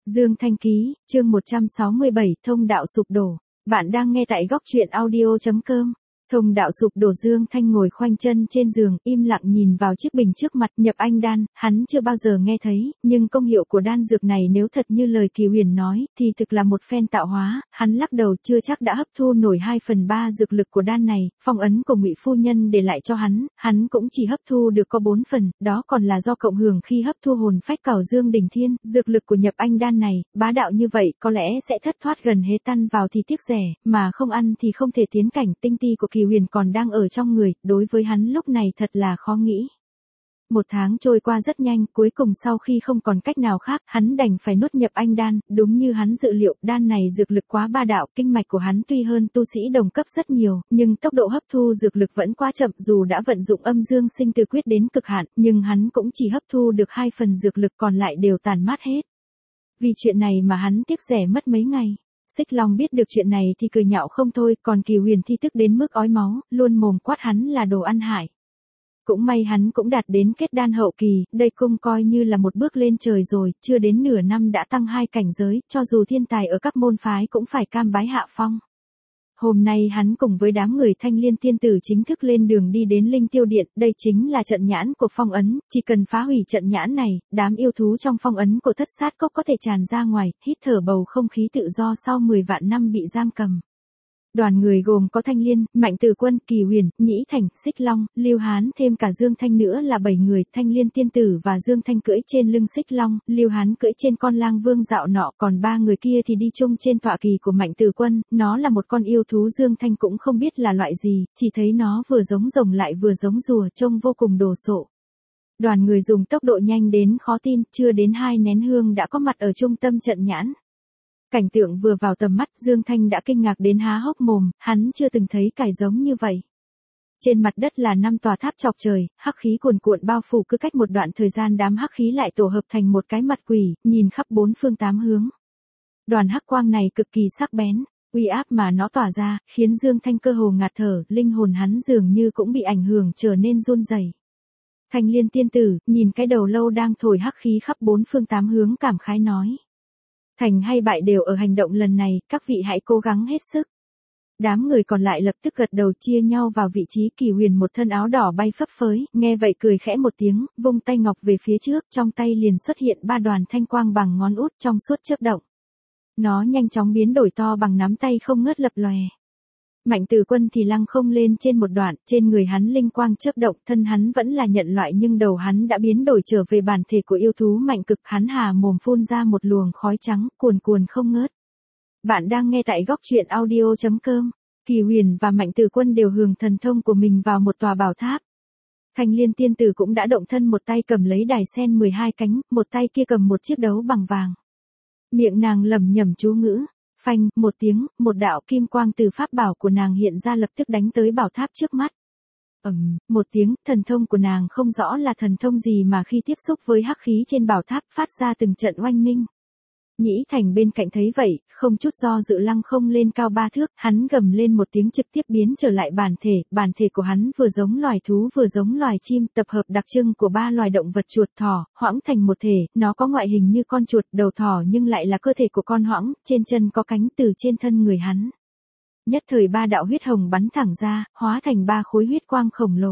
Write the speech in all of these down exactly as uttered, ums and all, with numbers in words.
Dương Thanh Ký, chương một trăm sáu mươi bảy, thông đạo sụp đổ. Bạn đang nghe tại góc truyện audio chấm com. Thông đạo sụp đổ. Dương Thanh ngồi khoanh chân trên giường, im lặng nhìn vào chiếc bình trước mặt. Nhập anh đan, hắn chưa bao giờ nghe thấy, nhưng công hiệu của đan dược này nếu thật như lời Kỳ Huyền nói, thì thực là một phen tạo hóa. Hắn lắc đầu, chưa chắc đã hấp thu nổi hai phần ba dược lực của đan này. Phong ấn của Ngụy phu nhân để lại cho hắn, hắn cũng chỉ hấp thu được có bốn phần, đó còn là do cộng hưởng khi hấp thu hồn phách cảo Dương Đỉnh Thiên. Dược lực của nhập anh đan này, bá đạo như vậy, có lẽ sẽ thất thoát gần hết, tan vào thì tiếc rẻ, mà không ăn thì không thể tiến cảnh. Tinh ti của Kỳ Huyền còn đang ở trong người, đối với hắn lúc này thật là khó nghĩ. Một tháng trôi qua rất nhanh, cuối cùng sau khi không còn cách nào khác, hắn đành phải nuốt nhập anh đan. Đúng như hắn dự liệu, đan này dược lực quá ba đạo, kinh mạch của hắn tuy hơn tu sĩ đồng cấp rất nhiều, nhưng tốc độ hấp thu dược lực vẫn quá chậm. Dù đã vận dụng âm dương sinh tử quyết đến cực hạn, nhưng hắn cũng chỉ hấp thu được hai phần dược lực, còn lại đều tàn mát hết. Vì chuyện này mà hắn tiếc rẻ mất mấy ngày. Xích Long biết được chuyện này thì cười nhạo không thôi, còn Kỳ Huyền thì tức đến mức ói máu, luôn mồm quát hắn là đồ ăn hại. Cũng may hắn cũng đạt đến kết đan hậu kỳ, đây cũng coi như là một bước lên trời rồi, chưa đến nửa năm đã tăng hai cảnh giới, cho dù thiên tài ở các môn phái cũng phải cam bái hạ phong. Hôm nay hắn cùng với đám người Thanh Liên tiên tử chính thức lên đường đi đến Linh Tiêu Điện, đây chính là trận nhãn của phong ấn, chỉ cần phá hủy trận nhãn này, đám yêu thú trong phong ấn của Thất Sát Cốc có thể tràn ra ngoài, hít thở bầu không khí tự do sau mười vạn năm bị giam cầm. Đoàn người gồm có Thanh Liên, Mạnh Tử Quân, Kỳ Huyền, Nhĩ Thành, Xích Long, Lưu Hán thêm cả Dương Thanh nữa là bảy người. Thanh Liên tiên tử và Dương Thanh cưỡi trên lưng Xích Long, Lưu Hán cưỡi trên con lang vương dạo nọ, còn ba người kia thì đi chung trên tọa kỳ của Mạnh Tử Quân. Nó là một con yêu thú, Dương Thanh cũng không biết là loại gì, chỉ thấy nó vừa giống rồng lại vừa giống rùa, trông vô cùng đồ sộ. Đoàn người dùng tốc độ nhanh đến khó tin, chưa đến hai nén hương đã có mặt ở trung tâm trận nhãn. Cảnh tượng vừa vào tầm mắt, Dương Thanh đã kinh ngạc đến há hốc mồm, hắn chưa từng thấy cải giống như vậy. Trên mặt đất là năm tòa tháp chọc trời, hắc khí cuồn cuộn bao phủ, cứ cách một đoạn thời gian đám hắc khí lại tổ hợp thành một cái mặt quỷ, nhìn khắp bốn phương tám hướng. Đoàn hắc quang này cực kỳ sắc bén, uy áp mà nó tỏa ra, khiến Dương Thanh cơ hồ ngạt thở, linh hồn hắn dường như cũng bị ảnh hưởng trở nên run rẩy. Thanh Liên tiên tử, nhìn cái đầu lâu đang thổi hắc khí khắp bốn phương tám hướng, cảm khái nói. Thành hay bại đều ở hành động lần này, các vị hãy cố gắng hết sức. Đám người còn lại lập tức gật đầu, chia nhau vào vị trí. Kỳ Huyền một thân áo đỏ bay phấp phới, nghe vậy cười khẽ một tiếng, vung tay ngọc về phía trước, trong tay liền xuất hiện ba đoàn thanh quang bằng ngón út trong suốt chớp động. Nó nhanh chóng biến đổi to bằng nắm tay không ngớt lập lòe. Mạnh Tử Quân thì lăng không lên trên một đoạn, trên người hắn linh quang chớp động, thân hắn vẫn là nhận loại nhưng đầu hắn đã biến đổi trở về bản thể của yêu thú mạnh cực, hắn hà mồm phun ra một luồng khói trắng, cuồn cuồn không ngớt. Bạn đang nghe tại góc truyện audio chấm com. Kỳ Huyền và Mạnh Tử Quân đều hưởng thần thông của mình vào một tòa bảo tháp. Thanh Liên tiên tử cũng đã động thân, một tay cầm lấy đài sen mười hai cánh, một tay kia cầm một chiếc đấu bằng vàng. Miệng nàng lẩm nhẩm chú ngữ. Phanh, một tiếng, một đạo kim quang từ pháp bảo của nàng hiện ra, lập tức đánh tới bảo tháp trước mắt. Ầm, một tiếng, thần thông của nàng không rõ là thần thông gì mà khi tiếp xúc với hắc khí trên bảo tháp phát ra từng trận oanh minh. Nhĩ Thành bên cạnh thấy vậy, không chút do dự lăng không lên cao ba thước, hắn gầm lên một tiếng trực tiếp biến trở lại bản thể, bản thể của hắn vừa giống loài thú vừa giống loài chim, tập hợp đặc trưng của ba loài động vật chuột thỏ, hoãng thành một thể, nó có ngoại hình như con chuột, đầu thỏ nhưng lại là cơ thể của con hoãng, trên chân có cánh, từ trên thân người hắn. Nhất thời ba đạo huyết hồng bắn thẳng ra, hóa thành ba khối huyết quang khổng lồ.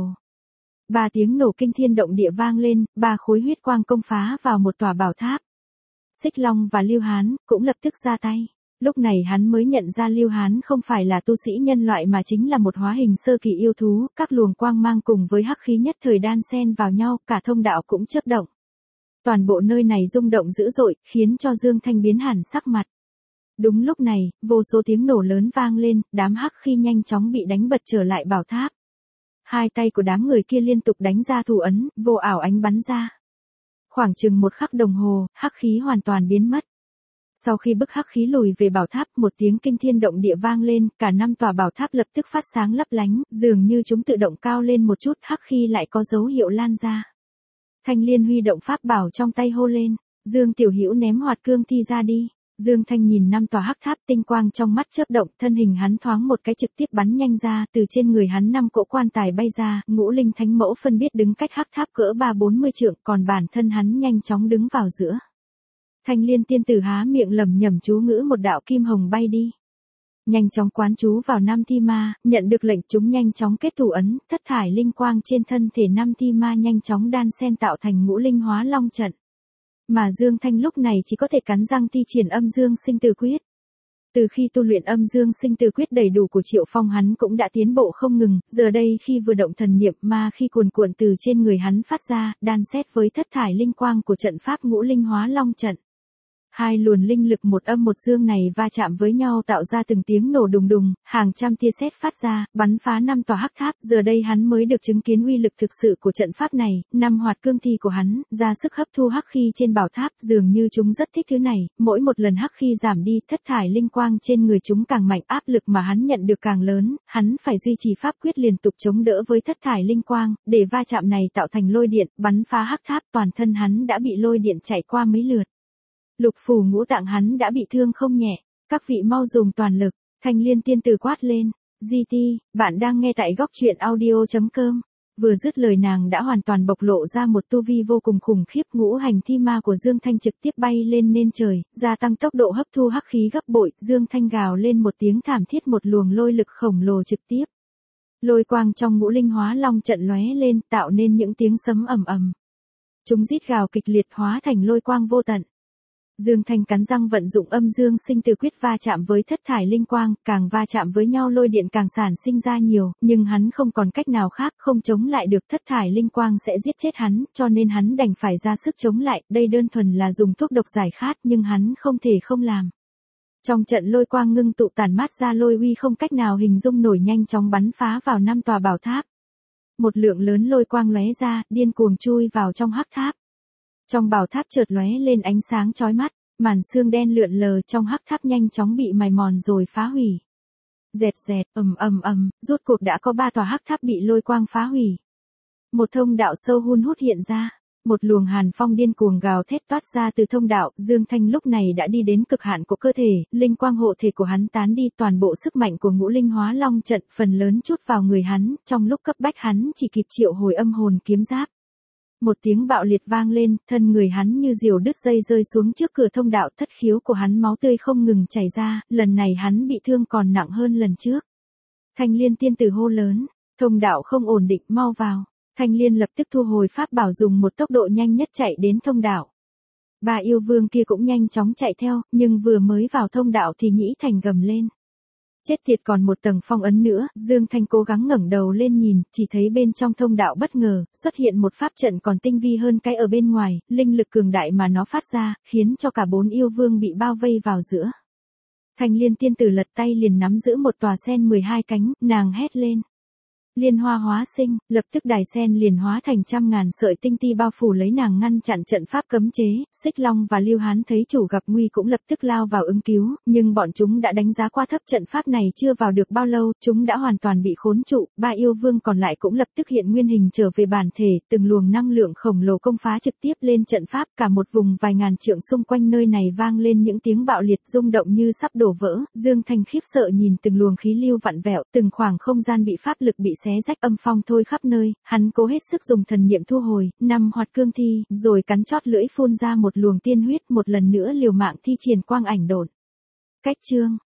Ba tiếng nổ kinh thiên động địa vang lên, ba khối huyết quang công phá vào một tòa bảo tháp. Xích Long và Lưu Hán cũng lập tức ra tay. Lúc này hắn mới nhận ra Lưu Hán không phải là tu sĩ nhân loại mà chính là một hóa hình sơ kỳ yêu thú, các luồng quang mang cùng với hắc khí nhất thời đan xen vào nhau, cả thông đạo cũng chớp động. Toàn bộ nơi này rung động dữ dội, khiến cho Dương Thanh biến hẳn sắc mặt. Đúng lúc này, vô số tiếng nổ lớn vang lên, đám hắc khí nhanh chóng bị đánh bật trở lại bảo tháp. Hai tay của đám người kia liên tục đánh ra thủ ấn, vô ảo ánh bắn ra. Khoảng chừng một khắc đồng hồ, hắc khí hoàn toàn biến mất. Sau khi bức hắc khí lùi về bảo tháp, một tiếng kinh thiên động địa vang lên, cả năm tòa bảo tháp lập tức phát sáng lấp lánh, dường như chúng tự động cao lên một chút, hắc khí lại có dấu hiệu lan ra. Thanh Liên huy động pháp bảo trong tay hô lên, Dương Tiểu Hữu ném hoạt cương thi ra đi. Dương Thanh nhìn năm tòa hắc tháp, tinh quang trong mắt chớp động, thân hình hắn thoáng một cái trực tiếp bắn nhanh ra, từ trên người hắn năm cỗ quan tài bay ra, ngũ linh thánh mẫu phân biết đứng cách hắc tháp cỡ ba bốn mươi trượng, còn bản thân hắn nhanh chóng đứng vào giữa. Thanh Liên tiên tử há miệng lẩm nhẩm chú ngữ, một đạo kim hồng bay đi. Nhanh chóng quán chú vào năm thi ma, nhận được lệnh chúng nhanh chóng kết thủ ấn, thất thải linh quang trên thân thể năm thi ma nhanh chóng đan xen tạo thành ngũ linh hóa long trận. Mà Dương Thanh lúc này chỉ có thể cắn răng thi triển âm dương sinh tử quyết. Từ khi tu luyện âm dương sinh tử quyết đầy đủ của Triệu Phong, hắn cũng đã tiến bộ không ngừng, giờ đây khi vừa động thần niệm ma khi cuồn cuộn từ trên người hắn phát ra, đan xét với thất thải linh quang của trận pháp ngũ linh hóa long trận. Hai luồn linh lực một âm một dương này va chạm với nhau tạo ra từng tiếng nổ đùng đùng, hàng trăm tia sét phát ra, bắn phá năm tòa hắc tháp, giờ đây hắn mới được chứng kiến uy lực thực sự của trận pháp này, năm hoạt cương thi của hắn, ra sức hấp thu hắc khí trên bảo tháp, dường như chúng rất thích thứ này, mỗi một lần hắc khí giảm đi, thất thải linh quang trên người chúng càng mạnh, áp lực mà hắn nhận được càng lớn, hắn phải duy trì pháp quyết liên tục chống đỡ với thất thải linh quang, để va chạm này tạo thành lôi điện, bắn phá hắc tháp, toàn thân hắn đã bị lôi điện chạy qua mấy lượt. Lục phủ ngũ tạng hắn đã bị thương không nhẹ, các vị mau dùng toàn lực, Thanh Liên tiên tử quát lên, giê tê, bạn đang nghe tại góc truyện audio chấm com. Vừa dứt lời nàng đã hoàn toàn bộc lộ ra một tu vi vô cùng khủng khiếp, ngũ hành thi ma của Dương Thanh trực tiếp bay lên nên trời, gia tăng tốc độ hấp thu hắc khí gấp bội, Dương Thanh gào lên một tiếng thảm thiết, một luồng lôi lực khổng lồ trực tiếp. Lôi quang trong ngũ linh hóa long trận lóe lên, tạo nên những tiếng sấm ầm ầm. Chúng rít gào kịch liệt hóa thành lôi quang vô tận. Dương Thanh cắn răng vận dụng âm dương sinh tử quyết va chạm với thất thải linh quang, càng va chạm với nhau lôi điện càng sản sinh ra nhiều, nhưng hắn không còn cách nào khác, không chống lại được, thất thải linh quang sẽ giết chết hắn, cho nên hắn đành phải ra sức chống lại, đây đơn thuần là dùng thuốc độc giải khát nhưng hắn không thể không làm. Trong trận lôi quang ngưng tụ tản mát ra lôi uy không cách nào hình dung nổi, nhanh chóng bắn phá vào năm tòa bảo tháp. Một lượng lớn lôi quang lóe ra, điên cuồng chui vào trong hắc tháp. Trong bảo tháp chợt lóe lên ánh sáng chói mắt, màn sương đen lượn lờ trong hắc tháp nhanh chóng bị mài mòn rồi phá hủy. Dẹt dẹt, ầm ầm ầm, rốt cuộc đã có ba tòa hắc tháp bị lôi quang phá hủy. Một thông đạo sâu hun hút hiện ra, một luồng hàn phong điên cuồng gào thét toát ra từ thông đạo, Dương Thanh lúc này đã đi đến cực hạn của cơ thể, linh quang hộ thể của hắn tán đi, toàn bộ sức mạnh của ngũ linh hóa long trận phần lớn chút vào người hắn, trong lúc cấp bách hắn chỉ kịp triệu hồi âm hồn kiếm giáp. Một tiếng bạo liệt vang lên, thân người hắn như diều đứt dây rơi xuống trước cửa thông đạo, thất khiếu của hắn máu tươi không ngừng chảy ra, lần này hắn bị thương còn nặng hơn lần trước. Thanh Liên tiên tử hô lớn, thông đạo không ổn định, mau vào. Thanh Liên lập tức thu hồi pháp bảo, dùng một tốc độ nhanh nhất chạy đến thông đạo. Ba yêu vương kia cũng nhanh chóng chạy theo, nhưng vừa mới vào thông đạo thì Nhĩ Thành gầm lên. Chết tiệt, còn một tầng phong ấn nữa, Dương Thanh cố gắng ngẩng đầu lên nhìn, chỉ thấy bên trong thông đạo bất ngờ, xuất hiện một pháp trận còn tinh vi hơn cái ở bên ngoài, linh lực cường đại mà nó phát ra, khiến cho cả bốn yêu vương bị bao vây vào giữa. Thanh Liên tiên tử lật tay liền nắm giữ một tòa sen mười hai cánh, nàng hét lên. Liên hoa hóa sinh, lập tức đài sen liền hóa thành trăm ngàn sợi tinh ti bao phủ lấy nàng, ngăn chặn trận pháp cấm chế. Xích Long và Lưu Hán thấy chủ gặp nguy cũng lập tức lao vào ứng cứu, nhưng bọn chúng đã đánh giá qua thấp trận pháp này, chưa vào được bao lâu, chúng đã hoàn toàn bị khốn trụ. Ba yêu vương còn lại cũng lập tức hiện nguyên hình trở về bản thể, từng luồng năng lượng khổng lồ công phá trực tiếp lên trận pháp, cả một vùng vài ngàn trượng xung quanh nơi này vang lên những tiếng bạo liệt rung động như sắp đổ vỡ. Dương Thanh khiếp sợ nhìn từng luồng khí lưu vặn vẹo, từng khoảng không gian bị pháp lực bị xé rách, âm phong thôi khắp nơi, hắn cố hết sức dùng thần niệm thu hồi, năm hoạt cương thi, rồi cắn chót lưỡi phun ra một luồng tiên huyết, một lần nữa liều mạng thi triển quang ảnh độn. Cách chương